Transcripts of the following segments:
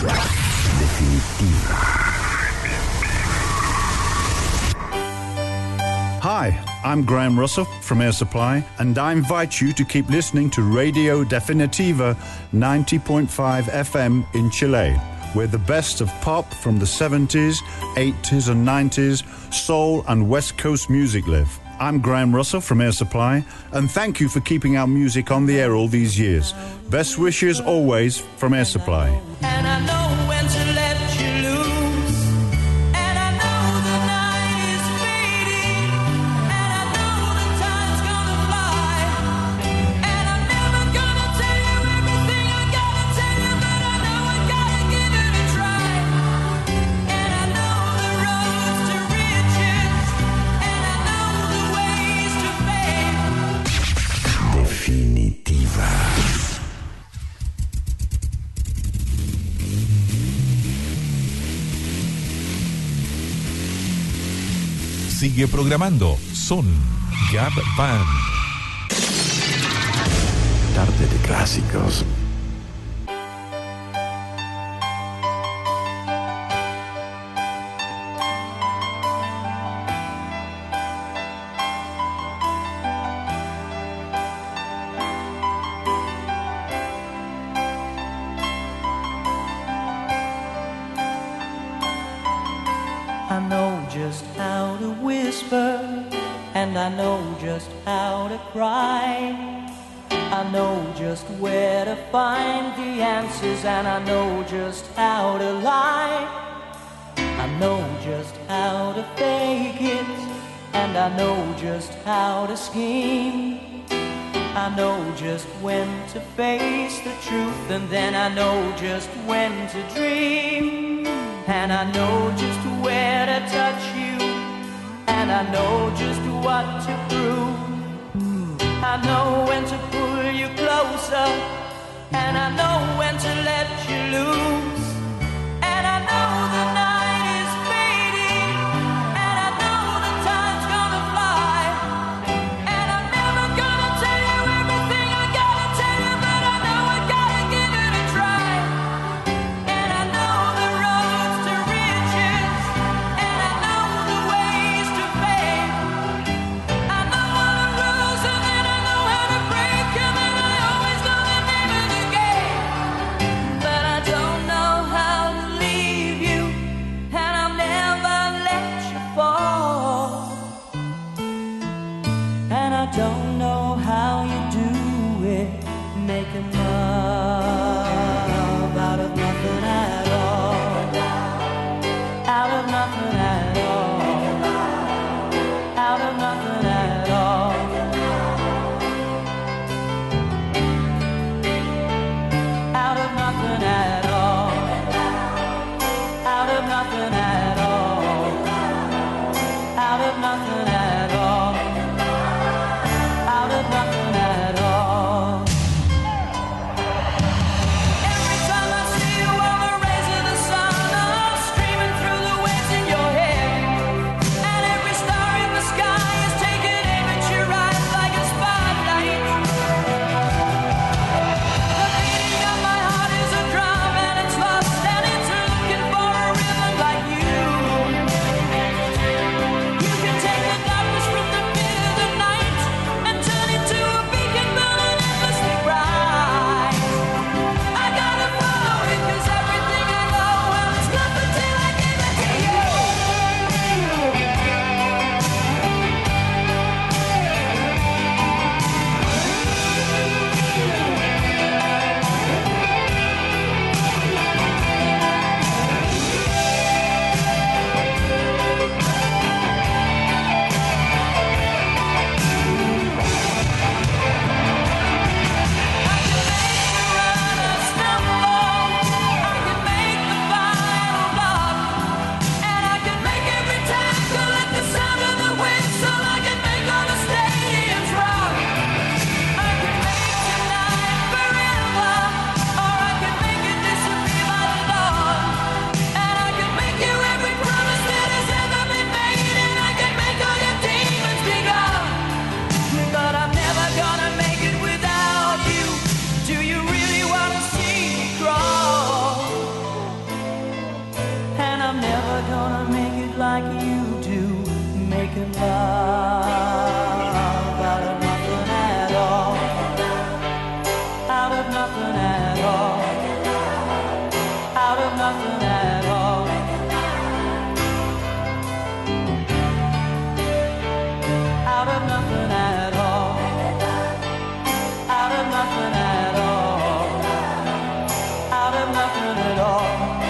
Definitiva. Hi, I'm Graham Russell from Air Supply, and I invite you to keep listening to Radio Definitiva 90.5 FM in Chile, where the best of pop from the 70s, 80s and 90s, soul and West Coast music live. I'm Graham Russell from Air Supply, and thank you for keeping our music on the air all these years. Best wishes always from Air Supply. And I know when to let you loose. And I know the night is fading. And I know the time's gonna fly. And I'm never gonna tell you everything I gotta tell you, but I know I gotta give it a try. And I know the roads to riches. And I know the ways to fame. Definitiva. Sigue programando Son Gab Band. Tarde de clásicos. I know just how to whisper, and I know just how to cry. I know just where to find the answers, and I know just how to lie. I know just how to fake it, and I know just how to scheme. I know just when to face the truth, and then I know just when to dream. And I know just where to touch you, and I know just what to prove. I know when to pull you closer, and I know when to let you loose. And I know the night is fading, and I know the time's gonna fly. And I'm never gonna tell you everything I gotta tell you, but I know I gotta give it a try. And I know the roads to riches, and I know the ways to fame. I know all the rules, and then I know how to break them, and I always know the name of the game. in love out of nothing at all, out of nothing at all, out of nothing at all. Out of nothing at all, out of nothing at all, out of nothing at all.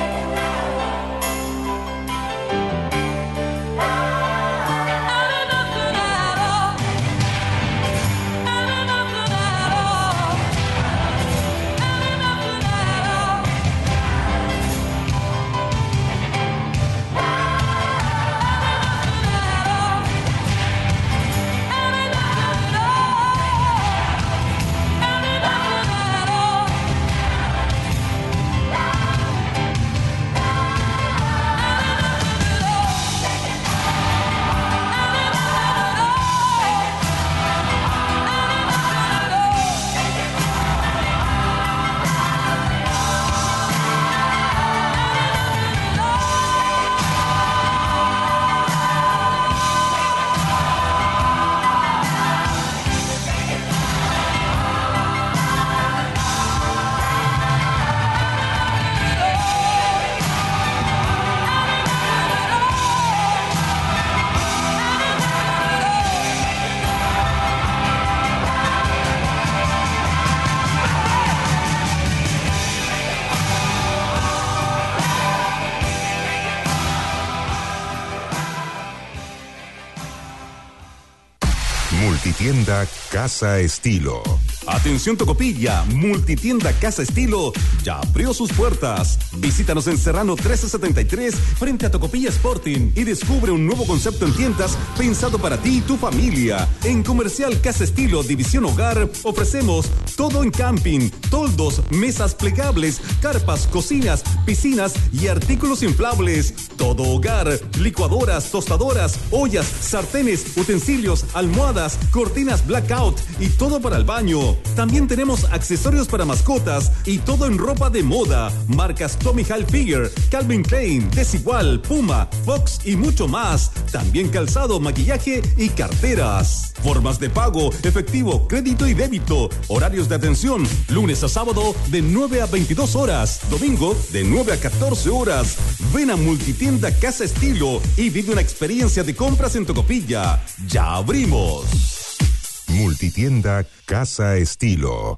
Multitienda Casa Estilo. Atención Tocopilla, Multitienda Casa Estilo ya abrió sus puertas. Visítanos en Serrano 1373 frente a Tocopilla Sporting y descubre un nuevo concepto en tiendas pensado para ti y tu familia. En Comercial Casa Estilo División Hogar ofrecemos todo en camping, toldos, mesas plegables, carpas, cocinas, piscinas y artículos inflables. Todo hogar, licuadoras, tostadoras, ollas, sartenes, utensilios, almohadas, cortinas blackout y todo para el baño. También tenemos accesorios para mascotas y todo en ropa de moda. Marcas Tommy Hilfiger, Calvin Klein, Desigual, Puma, Fox y mucho más. También calzado, maquillaje y carteras. Formas de pago, efectivo, crédito y débito. Horarios de atención, lunes a sábado de 9 a 22 horas. Domingo de 9 a 14 horas. Ven a Multitienda Casa Estilo y vive una experiencia de compras en Tocopilla. ¡Ya abrimos! Multitienda Casa Estilo.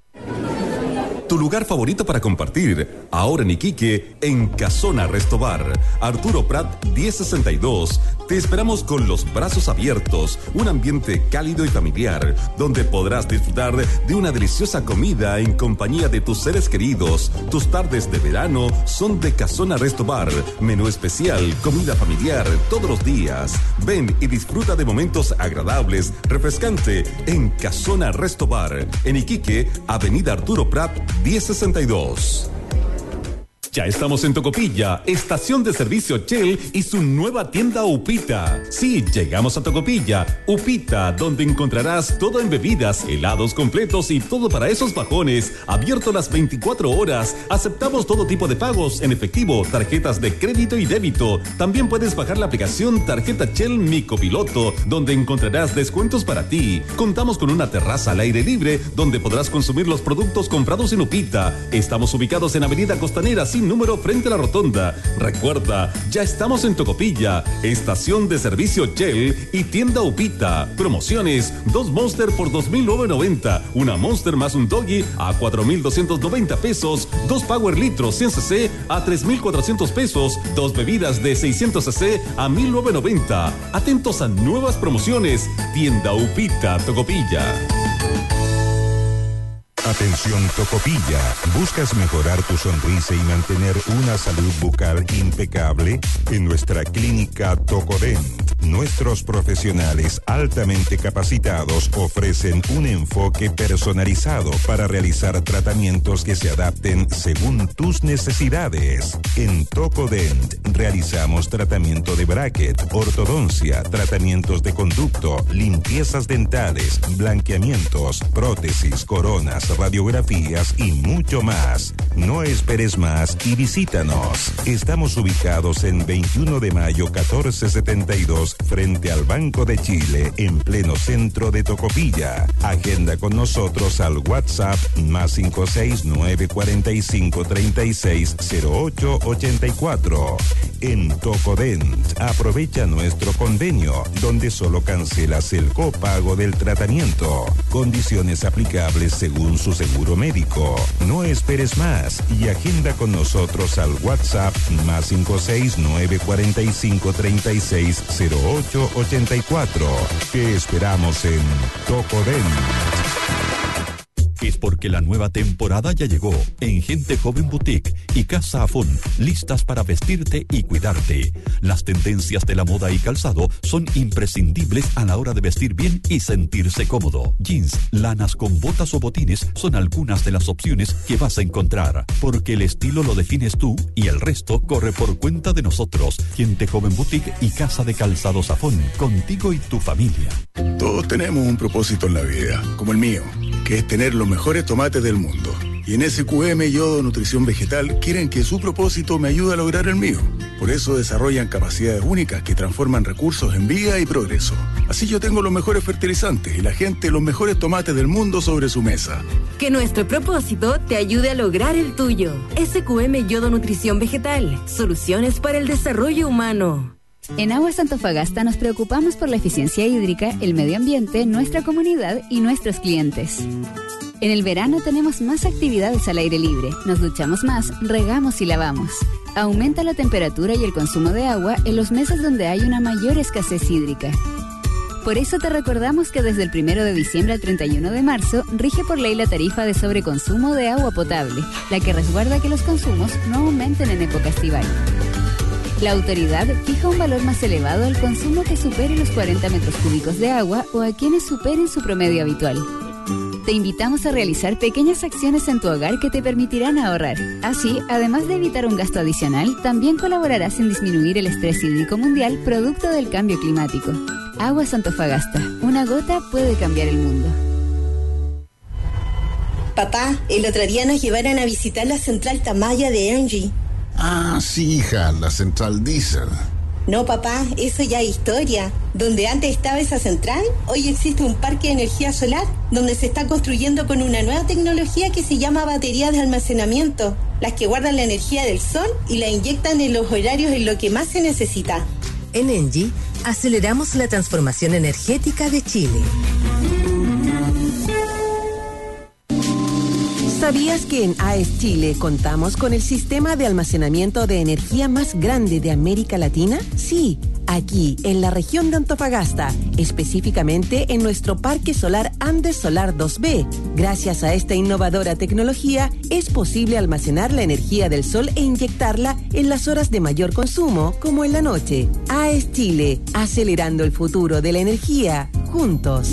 Tu lugar favorito para compartir, ahora en Iquique, en Casona Resto Bar. Arturo Prat 1062. Te esperamos con los brazos abiertos, un ambiente cálido y familiar, donde podrás disfrutar de una deliciosa comida en compañía de tus seres queridos. Tus tardes de verano son de Casona Resto Bar. Menú especial, comida familiar todos los días. Ven y disfruta de momentos agradables, refrescante en Casona Resto Bar. En Iquique, Avenida Arturo Prat 1062. Ya estamos en Tocopilla, estación de servicio Shell y su nueva tienda Upita. Sí, llegamos a Tocopilla, Upita, donde encontrarás todo en bebidas, helados completos y todo para esos bajones. Abierto las 24 horas. Aceptamos todo tipo de pagos en efectivo, tarjetas de crédito y débito. También puedes bajar la aplicación Tarjeta Shell Mi Copiloto, donde encontrarás descuentos para ti. Contamos con una terraza al aire libre, donde podrás consumir los productos comprados en Upita. Estamos ubicados en Avenida Costanera, sin número frente a la rotonda. Recuerda, ya estamos en Tocopilla, estación de servicio Shell y tienda Upita. Promociones: 2 Monster por 2.990, una Monster más un Doggy a 4.290 pesos, 2 Power Litros 100 cc a 3.400 pesos, 2 bebidas de 600 cc a 1.990. Atentos a nuevas promociones. Tienda Upita, Tocopilla. Atención Tocopilla, ¿buscas mejorar tu sonrisa y mantener una salud bucal impecable? En nuestra clínica Tocodent, nuestros profesionales altamente capacitados ofrecen un enfoque personalizado para realizar tratamientos que se adapten según tus necesidades. En Tocodent realizamos tratamiento de bracket, ortodoncia, tratamientos de conducto, limpiezas dentales, blanqueamientos, prótesis, coronas, radiografías y mucho más. No esperes más y visítanos. Estamos ubicados en 21 de mayo 1472 frente al Banco de Chile, en pleno centro de Tocopilla. Agenda con nosotros al WhatsApp +56 945 36 08 84. En Tocodent, aprovecha nuestro convenio, donde solo cancelas el copago del tratamiento. Condiciones aplicables según su seguro médico. No esperes más y agenda con nosotros al WhatsApp +56 945 36 08 84. Te esperamos en Tocodent. Es porque la nueva temporada ya llegó en Gente Joven Boutique y Casa Afón, listas para vestirte y cuidarte. Las tendencias de la moda y calzado son imprescindibles a la hora de vestir bien y sentirse cómodo. Jeans, lanas con botas o botines son algunas de las opciones que vas a encontrar, porque el estilo lo defines tú y el resto corre por cuenta de nosotros. Gente Joven Boutique y Casa de Calzados Afón, contigo y tu familia. Todos tenemos un propósito en la vida, como el mío, que es tener los mejores tomates del mundo. Y en SQM Yodo Nutrición Vegetal quieren que su propósito me ayude a lograr el mío. Por eso desarrollan capacidades únicas que transforman recursos en vida y progreso. Así yo tengo los mejores fertilizantes y la gente los mejores tomates del mundo sobre su mesa. Que nuestro propósito te ayude a lograr el tuyo. SQM Yodo Nutrición Vegetal. Soluciones para el desarrollo humano. En Aguas Antofagasta nos preocupamos por la eficiencia hídrica, el medio ambiente, nuestra comunidad y nuestros clientes. En el verano tenemos más actividades al aire libre, nos duchamos más, regamos y lavamos. Aumenta la temperatura y el consumo de agua en los meses donde hay una mayor escasez hídrica. Por eso te recordamos que desde el 1 de diciembre al 31 de marzo rige por ley la tarifa de sobreconsumo de agua potable, la que resguarda que los consumos no aumenten en época estival. La autoridad fija un valor más elevado al consumo que supere los 40 metros cúbicos de agua o a quienes superen su promedio habitual. Te invitamos a realizar pequeñas acciones en tu hogar que te permitirán ahorrar. Así, además de evitar un gasto adicional, también colaborarás en disminuir el estrés hídrico mundial producto del cambio climático. Aguas Antofagasta. Una gota puede cambiar el mundo. Papá, el otro día nos llevaron a visitar la central Tamaya de Engie. Ah, sí, hija, la central Diesel. No, papá, eso ya es historia. Donde antes estaba esa central, hoy existe un parque de energía solar, donde se está construyendo con una nueva tecnología que se llama baterías de almacenamiento, las que guardan la energía del sol y la inyectan en los horarios en lo que más se necesita. En Engie, aceleramos la transformación energética de Chile. ¿Sabías que en AES Chile contamos con el sistema de almacenamiento de energía más grande de América Latina? Sí, aquí, en la región de Antofagasta, específicamente en nuestro Parque Solar Andes Solar 2B. Gracias a esta innovadora tecnología, es posible almacenar la energía del sol e inyectarla en las horas de mayor consumo, como en la noche. AES Chile, acelerando el futuro de la energía, juntos.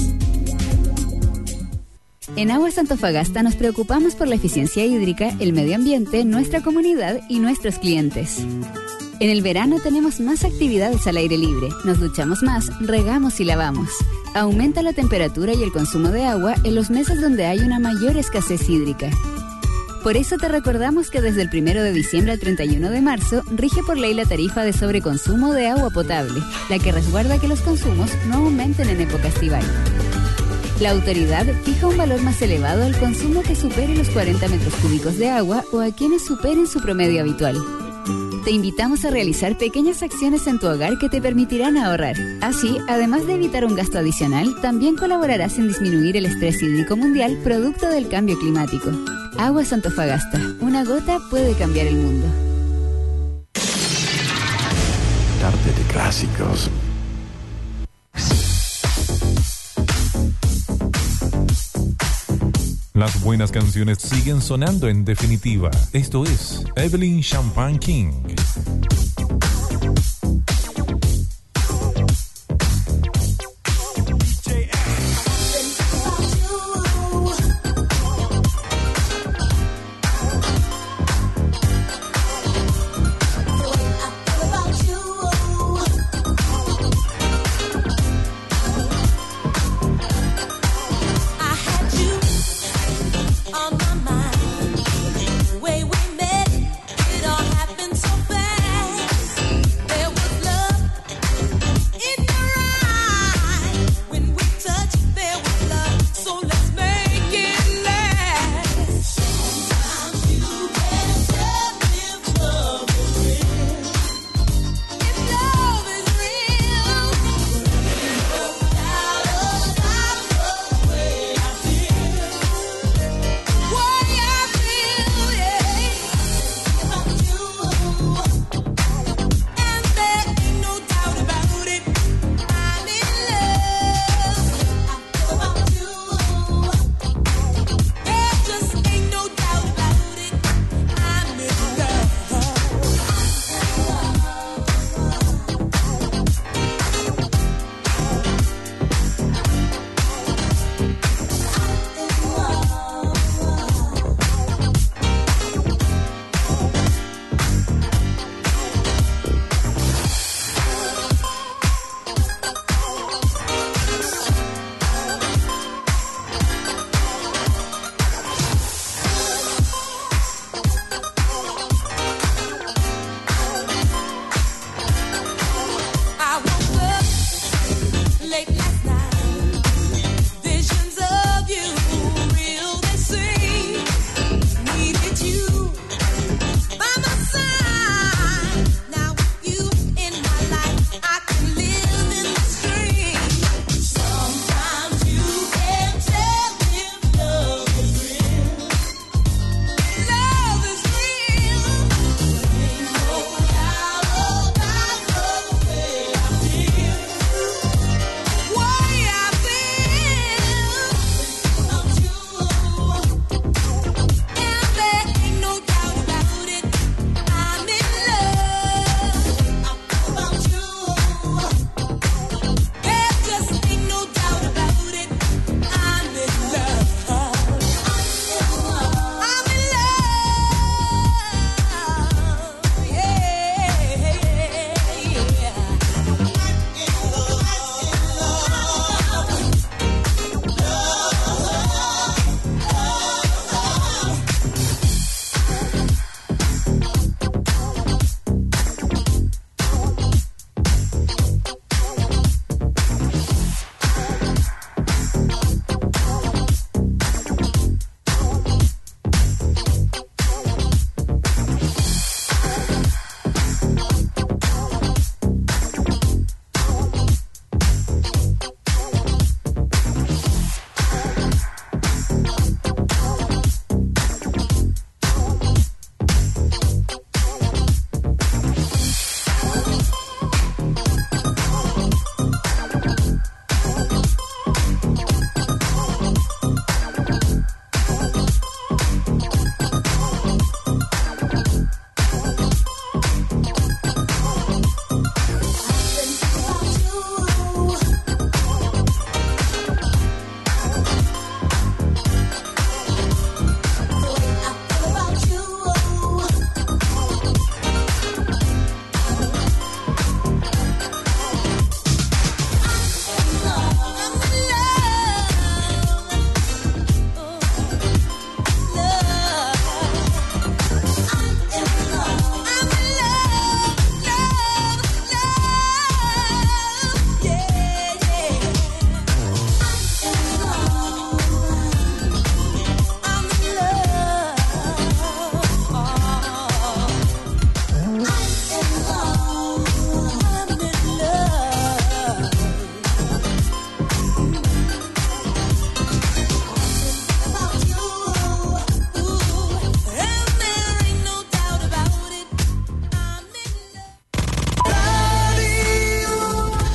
En Aguas Antofagasta nos preocupamos por la eficiencia hídrica, el medio ambiente, nuestra comunidad y nuestros clientes. En el verano tenemos más actividades al aire libre, nos duchamos más, regamos y lavamos. Aumenta la temperatura y el consumo de agua en los meses donde hay una mayor escasez hídrica. Por eso te recordamos que desde el 1 de diciembre al 31 de marzo rige por ley la tarifa de sobreconsumo de agua potable, la que resguarda que los consumos no aumenten en época estival. La autoridad fija un valor más elevado al consumo que supere los 40 metros cúbicos de agua o a quienes superen su promedio habitual. Te invitamos a realizar pequeñas acciones en tu hogar que te permitirán ahorrar. Así, además de evitar un gasto adicional, también colaborarás en disminuir el estrés hídrico mundial producto del cambio climático. Aguas Antofagasta. Una gota puede cambiar el mundo. Tarde de clásicos. Las buenas canciones siguen sonando en definitiva. Esto es Evelyn Champagne King. On my mind, the way we met, it all happened so fast.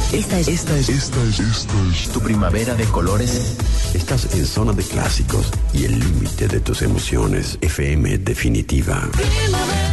Esta es tu primavera de colores. Estás en zona de clásicos y el límite de tus emociones. FM Definitiva. Primavera.